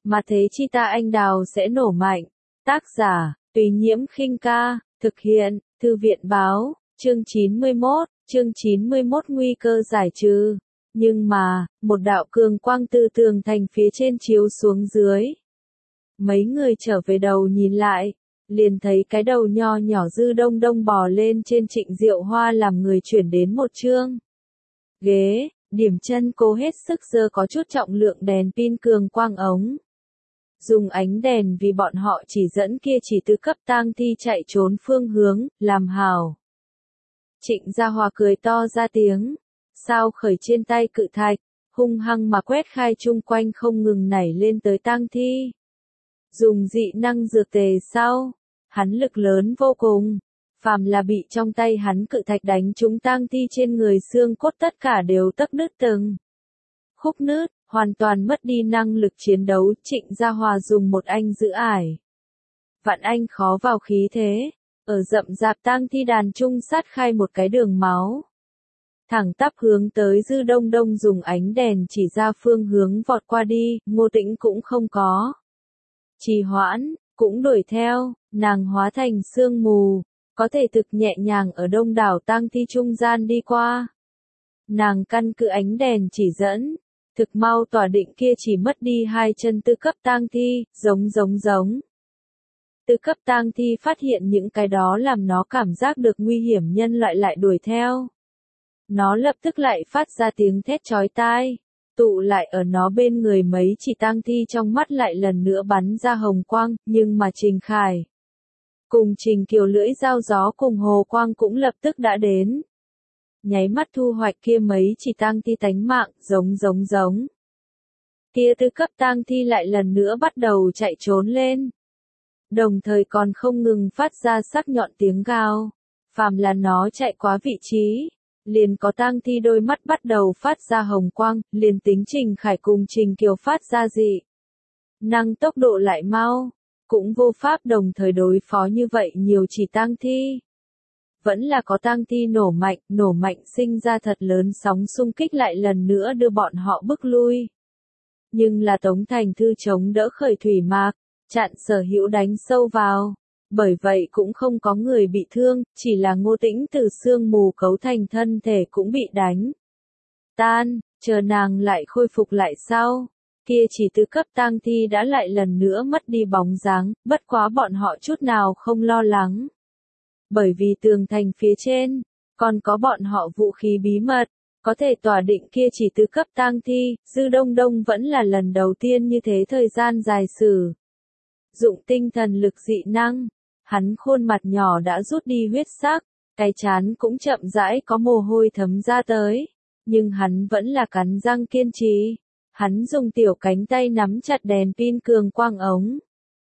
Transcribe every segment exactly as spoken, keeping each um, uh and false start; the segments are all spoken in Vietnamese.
mà thế chi ta anh đào sẽ nổ mạnh. Tác giả, Tùy Nhiễm Khinh Ca, thực hiện, Thư viện Báo, chương chín mươi mốt, chương chín mươi mốt nguy cơ giải trừ. Nhưng mà, một đạo cường quang từ tường thành phía trên chiếu xuống dưới. Mấy người trở về đầu nhìn lại, liền thấy cái đầu nho nhỏ Dư Đông Đông bò lên trên Trịnh Diệu Hoa làm người chuyển đến một chương ghế, điểm chân cố hết sức giơ có chút trọng lượng đèn pin cường quang ống. Dùng ánh đèn vì bọn họ chỉ dẫn kia chỉ từ cấp tang thi chạy trốn phương hướng, làm hảo. Trịnh Gia Hòa cười to ra tiếng, sao khởi trên tay cự thạch, hung hăng mà quét khai chung quanh không ngừng nảy lên tới tang thi. Dùng dị năng dược tề sau, hắn lực lớn vô cùng, phàm là bị trong tay hắn cự thạch đánh trúng tang thi trên người xương cốt tất cả đều tấc nứt từng khúc nứt, hoàn toàn mất đi năng lực chiến đấu. Trịnh Gia Hòa dùng một anh giữ ải, vạn anh khó vào khí thế, ở rậm rạp tang thi đàn trung sát khai một cái đường máu. Thẳng tắp hướng tới Dư Đông Đông dùng ánh đèn chỉ ra phương hướng vọt qua đi, Ngô Tĩnh cũng không có trì hoãn, cũng đuổi theo, nàng hóa thành sương mù, có thể thực nhẹ nhàng ở đông đảo tang thi trung gian đi qua. Nàng căn cứ ánh đèn chỉ dẫn, thực mau tỏa định kia chỉ mất đi hai chân tư cấp tang thi, giống giống giống. Tư cấp tang thi phát hiện những cái đó làm nó cảm giác được nguy hiểm nhân loại lại đuổi theo. Nó lập tức lại phát ra tiếng thét chói tai, tụ lại ở nó bên người mấy chỉ tang thi trong mắt lại lần nữa bắn ra hồng quang, nhưng mà Trình Khải cùng Trình Kiều lưỡi dao gió cùng hồ quang cũng lập tức đã đến. Nháy mắt thu hoạch kia mấy chỉ tang thi tánh mạng, giống giống giống. Kia tư cấp tang thi lại lần nữa bắt đầu chạy trốn lên. Đồng thời còn không ngừng phát ra sắc nhọn tiếng gào. Phàm là nó chạy quá vị trí, liền có tang thi đôi mắt bắt đầu phát ra hồng quang, liền tính Trình Khải cùng Trình Kiều phát ra dị năng tốc độ lại mau, cũng vô pháp đồng thời đối phó như vậy nhiều chỉ tang thi. Vẫn là có tang thi nổ mạnh, nổ mạnh sinh ra thật lớn sóng xung kích lại lần nữa đưa bọn họ bức lui. Nhưng là Tống Thành Thư chống đỡ khởi thủy mạc, chặn Sở Hữu đánh sâu vào. Bởi vậy cũng không có người bị thương, chỉ là Ngô Tĩnh từ sương mù cấu thành thân thể cũng bị đánh tan, chờ nàng lại khôi phục lại sau. Kia chỉ từ cấp tang thi đã lại lần nữa mất đi bóng dáng, bất quá bọn họ chút nào không lo lắng. Bởi vì tường thành phía trên, còn có bọn họ vũ khí bí mật, có thể tỏa định kia chỉ từ cấp tang thi. Dư Đông Đông vẫn là lần đầu tiên như thế thời gian dài sử dụng tinh thần lực dị năng. Hắn khuôn mặt nhỏ đã rút đi huyết sắc, cái trán cũng chậm rãi có mồ hôi thấm ra tới, nhưng hắn vẫn là cắn răng kiên trì. Hắn dùng tiểu cánh tay nắm chặt đèn pin cường quang ống.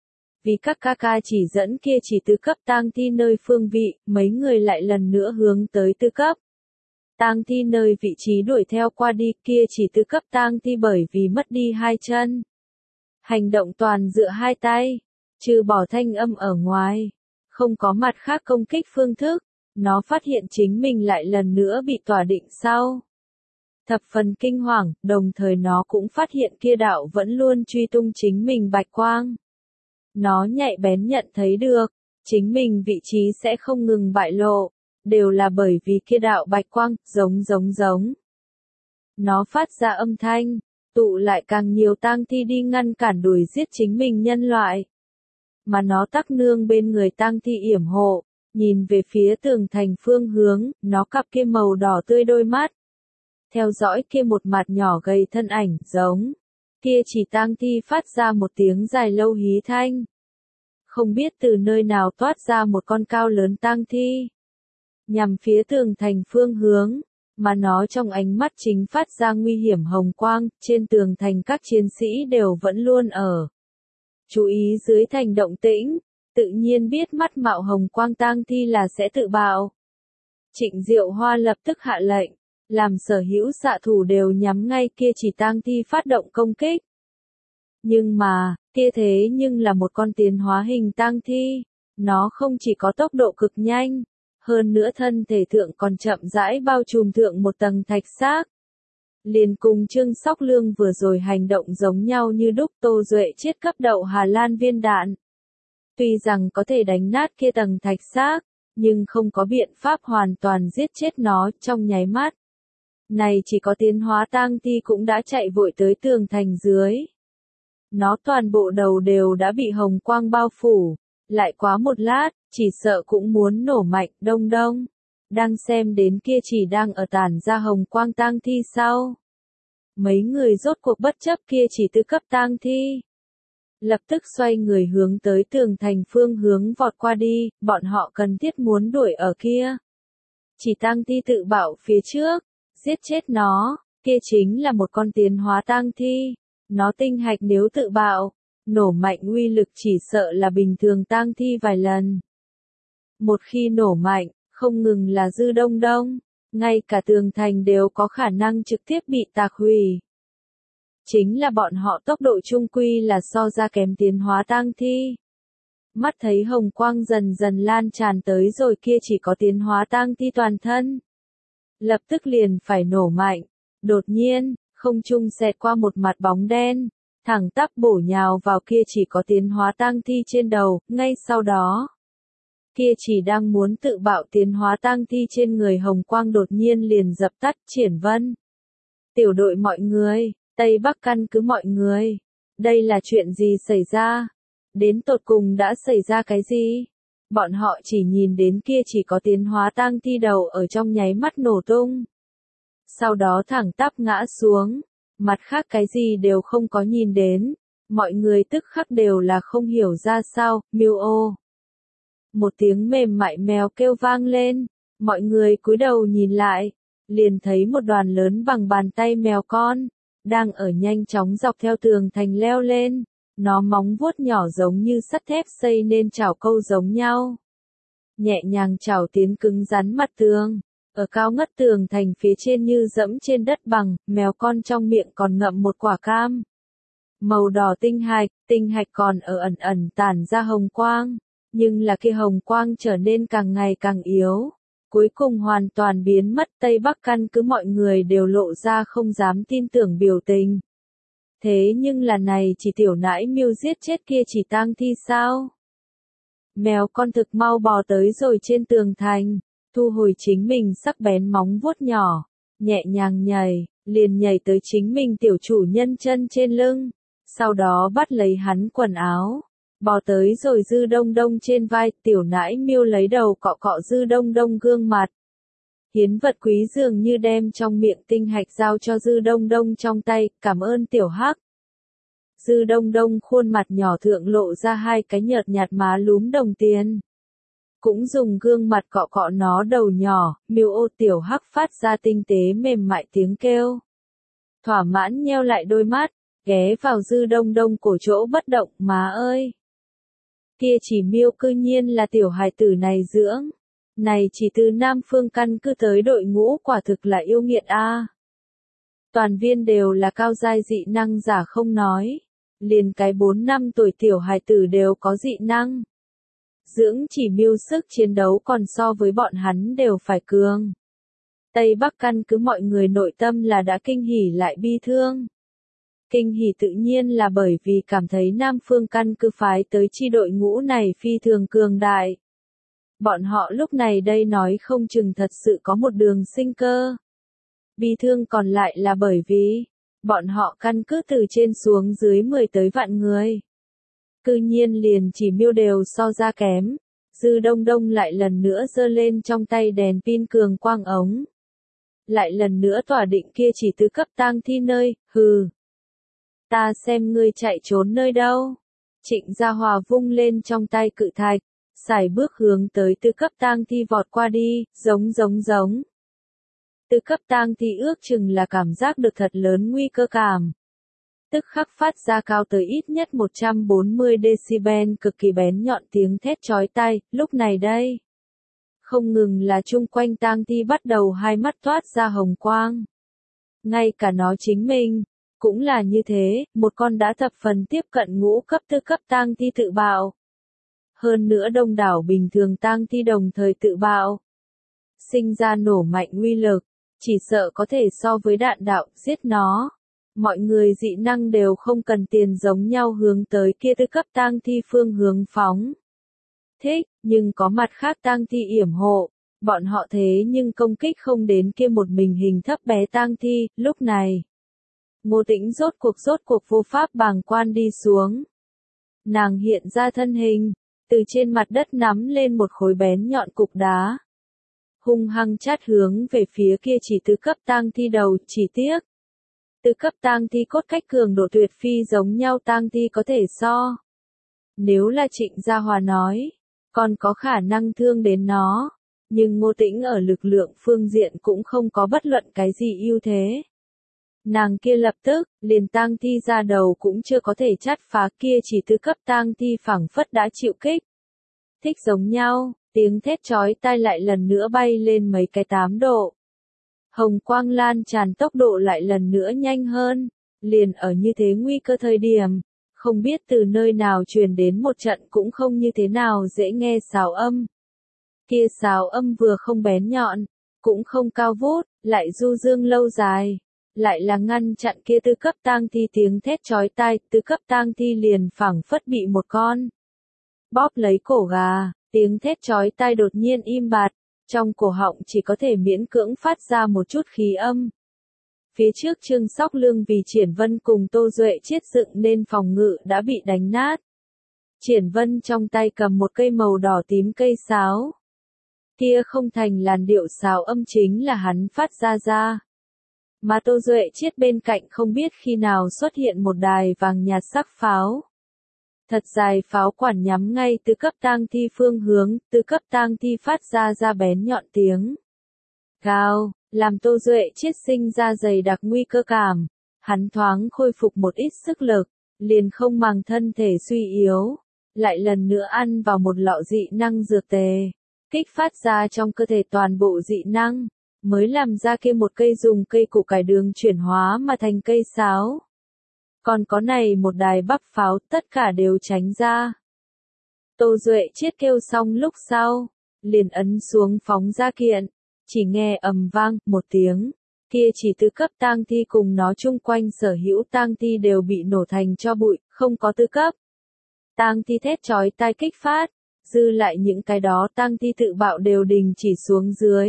Vì các ca ca chỉ dẫn kia chỉ từ cấp tang thi nơi phương vị, mấy người lại lần nữa hướng tới tư cấp tang thi nơi vị trí đuổi theo qua đi. Kia chỉ từ cấp tang thi bởi vì mất đi hai chân, hành động toàn dựa hai tay, trừ bỏ thanh âm ở ngoài, không có mặt khác công kích phương thức. Nó phát hiện chính mình lại lần nữa bị tỏa định sau, thập phần kinh hoàng, đồng thời nó cũng phát hiện kia đạo vẫn luôn truy tung chính mình bạch quang. Nó nhạy bén nhận thấy được, chính mình vị trí sẽ không ngừng bại lộ, đều là bởi vì kia đạo bạch quang, giống giống giống. Nó phát ra âm thanh, tụ lại càng nhiều tang thi đi ngăn cản đuổi giết chính mình nhân loại. Mà nó tắc nương bên người tang thi yểm hộ, nhìn về phía tường thành phương hướng, nó cặp kia màu đỏ tươi đôi mắt. Theo dõi kia một mặt nhỏ gầy thân ảnh, giống. Kia chỉ tang thi phát ra một tiếng dài lâu hí thanh. Không biết từ nơi nào toát ra một con cao lớn tang thi. Nhằm phía tường thành phương hướng, mà nó trong ánh mắt chính phát ra nguy hiểm hồng quang, trên tường thành các chiến sĩ đều vẫn luôn ở chú ý dưới thành động tĩnh, tự nhiên biết mắt mạo hồng quang tang thi là sẽ tự bạo. Trịnh Diệu Hoa lập tức hạ lệnh, làm sở hữu xạ thủ đều nhắm ngay kia chỉ tang thi phát động công kích. Nhưng mà, kia thế nhưng là một con tiến hóa hình tang thi, nó không chỉ có tốc độ cực nhanh, hơn nữa thân thể thượng còn chậm rãi bao trùm thượng một tầng thạch xác. Liền cùng Trương Sóc Lương vừa rồi hành động giống nhau như đúc. Tô Duệ chiết cấp đậu Hà Lan viên đạn. Tuy rằng có thể đánh nát kia tầng thạch xác, nhưng không có biện pháp hoàn toàn giết chết nó trong nháy mắt. Này chỉ có tiến hóa tang thi cũng đã chạy vội tới tường thành dưới. Nó toàn bộ đầu đều đã bị hồng quang bao phủ, lại quá một lát, chỉ sợ cũng muốn nổ mạnh. Đông đông. Đang xem đến kia chỉ đang ở tản ra hồng quang tang thi sau. Mấy người rốt cuộc bất chấp kia chỉ tư cấp tang thi. Lập tức xoay người hướng tới tường thành phương hướng vọt qua đi, bọn họ cần thiết muốn đuổi ở kia. Chỉ tang thi tự bạo phía trước, giết chết nó, kia chính là một con tiến hóa tang thi. Nó tinh hạch nếu tự bạo, nổ mạnh uy lực chỉ sợ là bình thường tang thi vài lần. Một khi nổ mạnh, không ngừng là dư đông đông, ngay cả tường thành đều có khả năng trực tiếp bị tạc hủy. Chính là bọn họ tốc độ trung quy là so ra kém tiến hóa tang thi. Mắt thấy hồng quang dần dần lan tràn tới rồi kia chỉ có tiến hóa tang thi toàn thân. Lập tức liền phải nổ mạnh. Đột nhiên, không trung xẹt qua một mặt bóng đen, thẳng tắp bổ nhào vào kia chỉ có tiến hóa tang thi trên đầu. Ngay sau đó, kia chỉ đang muốn tự bạo tiến hóa tang thi trên người hồng quang đột nhiên liền dập tắt. Triển Vân, tiểu đội mọi người, Tây Bắc căn cứ mọi người, đây là chuyện gì xảy ra? Đến tột cùng đã xảy ra cái gì? Bọn họ chỉ nhìn đến kia chỉ có tiến hóa tang thi đầu ở trong nháy mắt nổ tung. Sau đó thẳng tắp ngã xuống, mặt khác cái gì đều không có nhìn đến. Mọi người tức khắc đều là không hiểu ra sao. Miêu ô. Một tiếng mềm mại mèo kêu vang lên, mọi người cúi đầu nhìn lại, liền thấy một đoàn lớn bằng bàn tay mèo con, đang ở nhanh chóng dọc theo tường thành leo lên. Nó móng vuốt nhỏ giống như sắt thép xây nên chảo câu giống nhau. Nhẹ nhàng chảo tiến cứng rắn mặt tường, ở cao ngất tường thành phía trên như dẫm trên đất bằng. Mèo con trong miệng còn ngậm một quả cam. Màu đỏ tinh hạch, tinh hạch còn ở ẩn ẩn tản ra hồng quang, nhưng là kia hồng quang trở nên càng ngày càng yếu. Cuối cùng hoàn toàn biến mất. Tây Bắc căn cứ mọi người đều lộ ra không dám tin tưởng biểu tình. Thế nhưng là này chỉ tiểu nãi miêu giết chết kia chỉ tang thi sao? Mèo con thực mau bò tới rồi trên tường thành, thu hồi chính mình sắc bén móng vuốt nhỏ, nhẹ nhàng nhảy, liền nhảy tới chính mình tiểu chủ nhân chân trên lưng, sau đó bắt lấy hắn quần áo, bò tới rồi dư đông đông trên vai. Tiểu nãi miêu lấy đầu cọ cọ dư đông đông gương mặt. Hiến vật quý dường như đem trong miệng tinh hạch giao cho dư đông đông trong tay. Cảm ơn tiểu hắc. Dư đông đông khuôn mặt nhỏ thượng lộ ra hai cái nhợt nhạt má lúm đồng tiền. Cũng dùng gương mặt cọ cọ nó đầu nhỏ. Miêu ô. Tiểu hắc phát ra tinh tế mềm mại tiếng kêu. Thỏa mãn nheo lại đôi mắt, ghé vào dư đông đông cổ chỗ bất động. Má ơi! Kia chỉ miêu cư nhiên là tiểu hài tử này dưỡng. Này chỉ từ Nam Phương căn cứ tới đội ngũ quả thực là yêu nghiệt a. Toàn viên đều là cao giai dị năng giả không nói. Liền cái bốn năm tuổi tiểu hài tử đều có dị năng. Dưỡng chỉ miêu sức chiến đấu còn so với bọn hắn đều phải cường. Tây Bắc căn cứ mọi người nội tâm là đã kinh hỉ lại bi thương. Kinh hỉ tự nhiên là bởi vì cảm thấy Nam Phương căn cứ phái tới chi đội ngũ này phi thường cường đại. Bọn họ lúc này đây nói không chừng thật sự có một đường sinh cơ. Bi thương còn lại là bởi vì, bọn họ căn cứ từ trên xuống dưới mười tới vạn người. Cư nhiên liền chỉ miêu đều so ra kém. Dư đông đông lại lần nữa giơ lên trong tay đèn pin cường quang ống. Lại lần nữa tỏa định kia chỉ tứ cấp tang thi nơi. Hừ. Ta xem ngươi chạy trốn nơi đâu. Trịnh Gia Hòa vung lên trong tay cự thạch, sải bước hướng tới tứ cấp tang thi vọt qua đi. Giống giống giống. Tứ cấp tang thi ước chừng là cảm giác được thật lớn nguy cơ cảm. Tức khắc phát ra cao tới ít nhất một trăm bốn mươi decibel cực kỳ bén nhọn tiếng thét chói tai. Lúc này đây, không ngừng là chung quanh tang thi bắt đầu hai mắt toát ra hồng quang. Ngay cả nó chính mình, cũng là như thế. Một con đã thập phần tiếp cận ngũ cấp tứ cấp tang thi tự bạo. Hơn nữa đông đảo bình thường tang thi đồng thời tự bạo. Sinh ra nổ mạnh uy lực. chỉ sợ có thể so với đạn đạo, giết nó. Mọi người dị năng đều không cần tiền giống nhau hướng tới kia tứ cấp tang thi phương hướng phóng. Thích, nhưng có mặt khác tang thi yểm hộ, bọn họ thế nhưng công kích không đến kia một mình hình thấp bé tang thi, lúc này. Ngô Tĩnh rốt cuộc rốt cuộc vô pháp bàng quan đi xuống. Nàng hiện ra thân hình, từ trên mặt đất nắm lên một khối bén nhọn cục đá. Hung hăng chát hướng về phía kia chỉ tứ cấp tang thi đầu, chỉ tiếc. Tứ cấp tang thi cốt cách cường độ tuyệt phi giống nhau tang thi có thể so. Nếu là Trịnh Gia Hòa nói, còn có khả năng thương đến nó, nhưng Ngô Tĩnh ở lực lượng phương diện cũng không có bất luận cái gì ưu thế. Nàng kia lập tức, liền tang thi ra đầu cũng chưa có thể chát phá kia chỉ tứ cấp tang thi phảng phất đã chịu kích. Thích giống nhau, tiếng thét chói tai lại lần nữa bay lên mấy cái tám độ. Hồng quang lan tràn tốc độ lại lần nữa nhanh hơn, liền ở như thế nguy cơ thời điểm, không biết từ nơi nào truyền đến một trận cũng không như thế nào dễ nghe sáo âm. Kia sáo âm vừa không bén nhọn, cũng không cao vút, lại du dương lâu dài, lại là ngăn chặn kia tứ cấp tang thi tiếng thét chói tai, tứ cấp tang thi liền phảng phất bị một con bóp lấy cổ gà, tiếng thét chói tai đột nhiên im bặt. Trong cổ họng chỉ có thể miễn cưỡng phát ra một chút khí âm. Phía trước Trương Sóc Lương vì Triển Vân cùng Tô Duệ Chiết dựng nên phòng ngự đã bị đánh nát. Triển Vân trong tay cầm một cây màu đỏ tím cây sáo. Kia không thành làn điệu sáo âm chính là hắn phát ra ra. Mà Tô Duệ Chiết bên cạnh không biết khi nào xuất hiện một đài vàng nhạt sắc pháo. Thật dài pháo quản nhắm ngay từ cấp tang thi phương hướng, từ cấp tang thi phát ra ra bén nhọn tiếng gào, làm Tô Duệ Chiết sinh ra dày đặc nguy cơ cảm. Hắn thoáng khôi phục một ít sức lực, liền không màng thân thể suy yếu, lại lần nữa ăn vào một lọ dị năng dược tề, kích phát ra trong cơ thể toàn bộ dị năng, mới làm ra kia một cây dùng cây củ cải đường chuyển hóa mà thành cây sáo. Còn có này một đài bắp pháo, tất cả đều tránh ra. Tô Duệ Chiết kêu xong lúc sau, liền ấn xuống phóng ra kiện, chỉ nghe ầm vang một tiếng, kia chỉ tứ cấp tang thi cùng nó chung quanh sở hữu tang thi đều bị nổ thành cho bụi, không có tứ cấp. Tang thi thét chói tai kích phát, dư lại những cái đó tang thi tự bạo đều đình chỉ xuống dưới.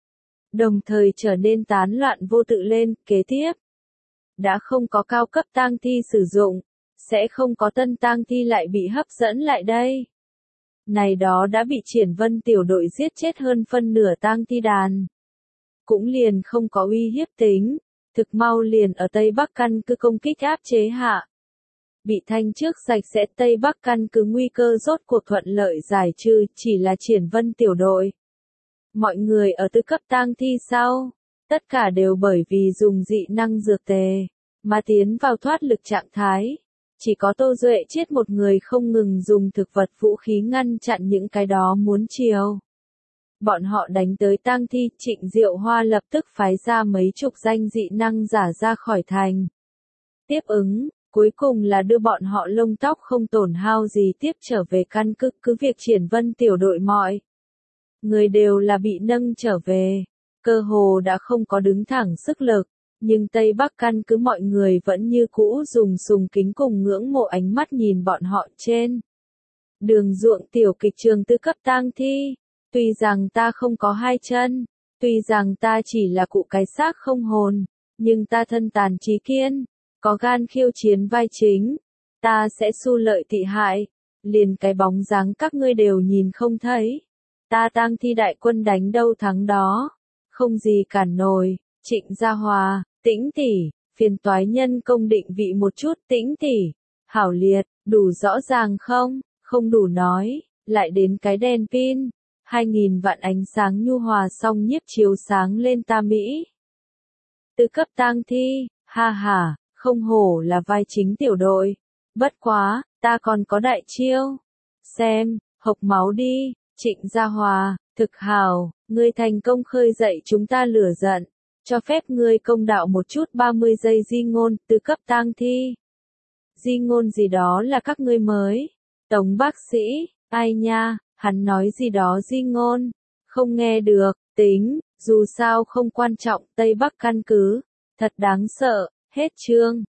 Đồng thời trở nên tán loạn vô tự lên, kế tiếp. Đã không có cao cấp tang thi sử dụng, sẽ không có tân tang thi lại bị hấp dẫn lại đây. Này đó đã bị Triển Vân tiểu đội giết chết hơn phân nửa tang thi đàn. Cũng liền không có uy hiếp tính, thực mau liền ở Tây Bắc căn cứ công kích áp chế hạ. Bị thanh trước sạch sẽ Tây Bắc căn cứ nguy cơ rốt cuộc thuận lợi giải trừ, chỉ là Triển Vân tiểu đội. Mọi người ở tứ cấp tang thi sau, tất cả đều bởi vì dùng dị năng dược tề, mà tiến vào thoát lực trạng thái. Chỉ có Tô Duệ Chiết một người không ngừng dùng thực vật vũ khí ngăn chặn những cái đó muốn chiều. Bọn họ đánh tới tang thi, Trịnh Diệu Hoa lập tức phái ra mấy chục danh dị năng giả ra khỏi thành. Tiếp ứng, cuối cùng là đưa bọn họ lông tóc không tổn hao gì tiếp trở về căn cứ, cứ việc Triển Vân tiểu đội mọi người đều là bị nâng trở về, cơ hồ đã không có đứng thẳng sức lực, nhưng Tây Bắc căn cứ mọi người vẫn như cũ dùng sùng kính cùng ngưỡng mộ ánh mắt nhìn bọn họ trên. Đường ruộng tiểu kịch trường tứ cấp tang thi, tuy rằng ta không có hai chân, tuy rằng ta chỉ là cụ cái xác không hồn, nhưng ta thân tàn trí kiên, có gan khiêu chiến vai chính, ta sẽ su lợi tị hại, liền cái bóng dáng các ngươi đều nhìn không thấy. Ta tang thi đại quân đánh đâu thắng đó, không gì cản nổi. Trịnh Gia Hòa, Tĩnh tỷ, phiền toái nhân công định vị một chút. Tĩnh tỷ, hảo liệt, đủ rõ ràng không? Không đủ nói, lại đến cái đèn pin, hai nghìn vạn ánh sáng nhu hòa song nhiếp chiếu sáng lên ta Mỹ. Từ cấp tang thi, ha ha, không hổ là vai chính tiểu đội. Bất quá, ta còn có đại chiêu. Xem, hộc máu đi. Trịnh Gia Hòa, thực hào, ngươi thành công khơi dậy chúng ta lửa giận, cho phép ngươi công đạo một chút ba mươi giây di ngôn, từ cấp tang thi. Di ngôn gì đó là các ngươi mới. Tống bác sĩ, ai nha, hắn nói gì đó di ngôn, không nghe được, tính, Dù sao không quan trọng, Tây Bắc căn cứ. Thật đáng sợ. Hết chương.